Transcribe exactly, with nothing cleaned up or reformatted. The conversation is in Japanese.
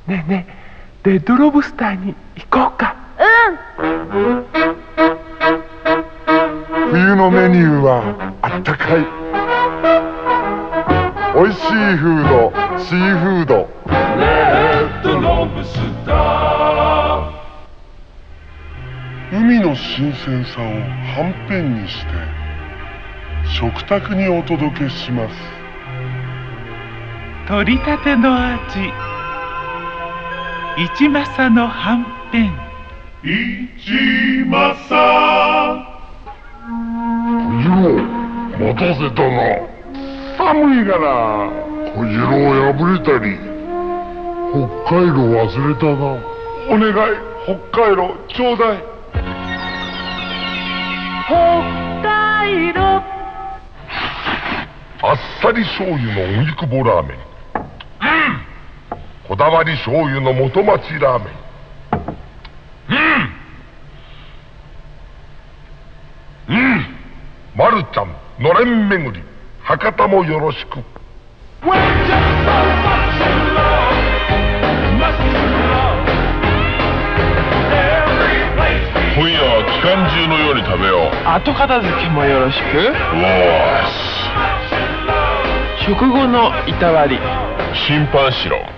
ねえねえ、レッドロブスターに行こうか。 うん。 冬のメニューはあったかい。おいしいフード、シーフード。 レッドロブスター。 海の新鮮さをはんぺんにして食卓にお届けします。 取りたての味、一政のはんぺん。 一政。 小次郎、待たせたな。寒いがな。小次郎破れたり北海道忘れたな。お願い、北海道ちょうだい。 北海道。 あっさり醤油のお肉ぼラーメン。うん。こだわり醤油の元町ラーメン。うん。うん。まるちゃんのれん巡り、博多もよろしく。 今夜は期間中のように食べよう。 後片付けもよろしく。 おーし。 食後のいたわり。 審判しろ。